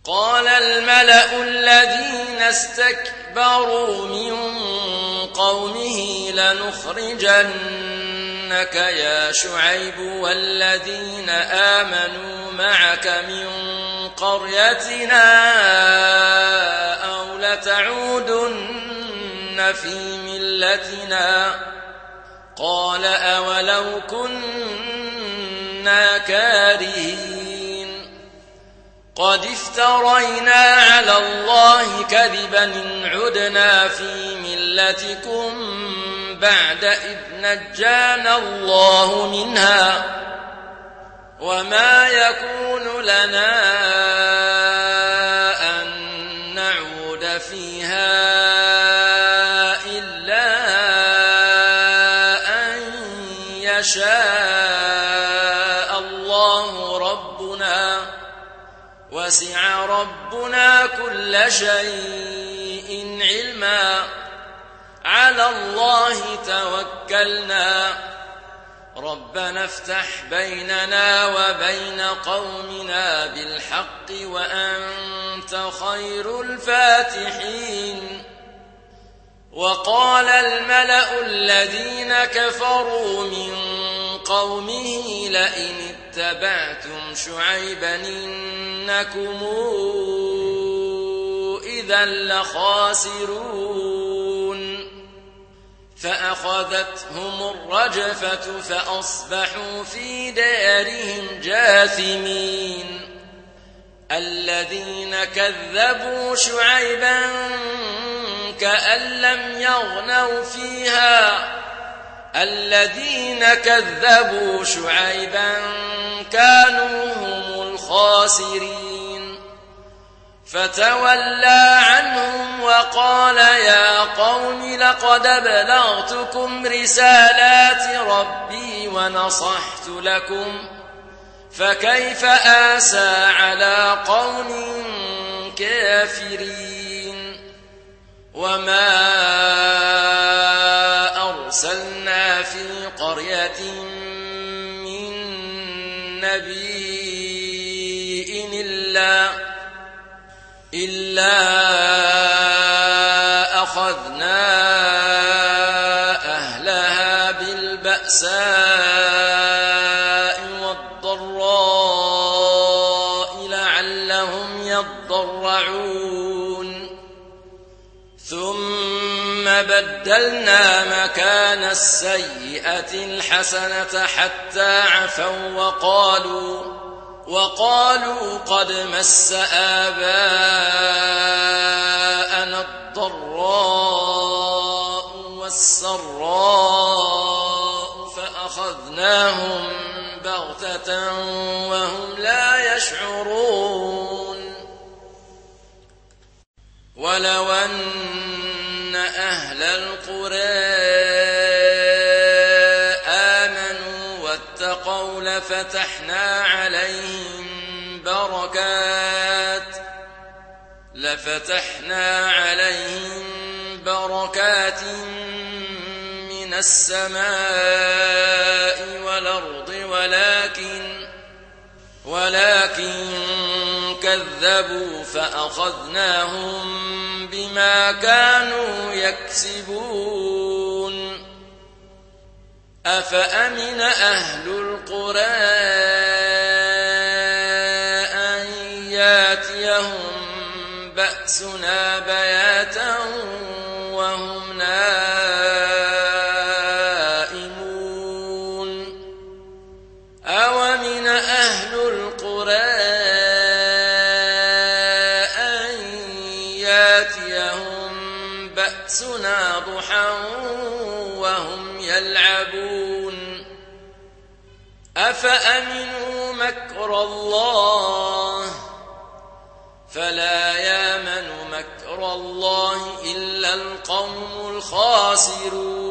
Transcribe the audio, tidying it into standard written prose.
قال الملأ الذين استكبروا من قومه لنخرجنك يا شعيب والذين آمنوا معك من قريتنا أو لتعودن في ملتنا قال أولو كنا كارهين قد افترينا على الله كذبا إن عدنا في ملتكم بعد إذ نجانا الله منها وما يكون لنا أن نعود فيها إلا أن يشاء الله ربنا وسع ربنا كل شيء علما على الله توكلنا ربنا افتح بيننا وبين قومنا بالحق وأنت خير الفاتحين وقال الملأ الذين كفروا من قومه لئن اتبعتم شعيبا إنكم إذا لخاسرون فأخذتهم الرجفة فأصبحوا في دارهم جاثمين الذين كذبوا شعيبا كأن لم يغنوا فيها الذين كذبوا شعيبا كانوا هم الخاسرين فتولى عنهم وقال يا قوم لقد بلغتكم رسالات ربي ونصحت لكم فكيف آسى على قوم كافرين وما أرسلنا في قرية من نبي إلا أخذنا أهلها بالبأساء والضراء لعلهم يضرعون ثم بدلنا مكان السيئة الحسنة حتى عفوا وقالوا قد مس آباءنا الضراء والسراء فأخذناهم بغتة وهم لا يشعرون ولو أن أهل القرى آمنوا واتقوا لفتحنا عليهم بركات من السماء والأرض ولكن كذبوا فأخذناهم بما كانوا يكسبون أفأمن أهل القرى أن ياتيهم بأسنا بياتا وهم نائمون أومن أهل القرى أن ياتيهم بأسنا ضحى وهم يلعبون أفأمنوا مكر الله فلا يامن مكر الله إلا القوم الخاسرون